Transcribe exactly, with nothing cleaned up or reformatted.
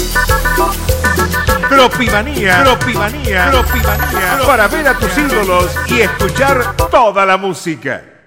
Tropimanía, Tropimanía, Tropimanía, para ver a tus ídolos y escuchar toda la música.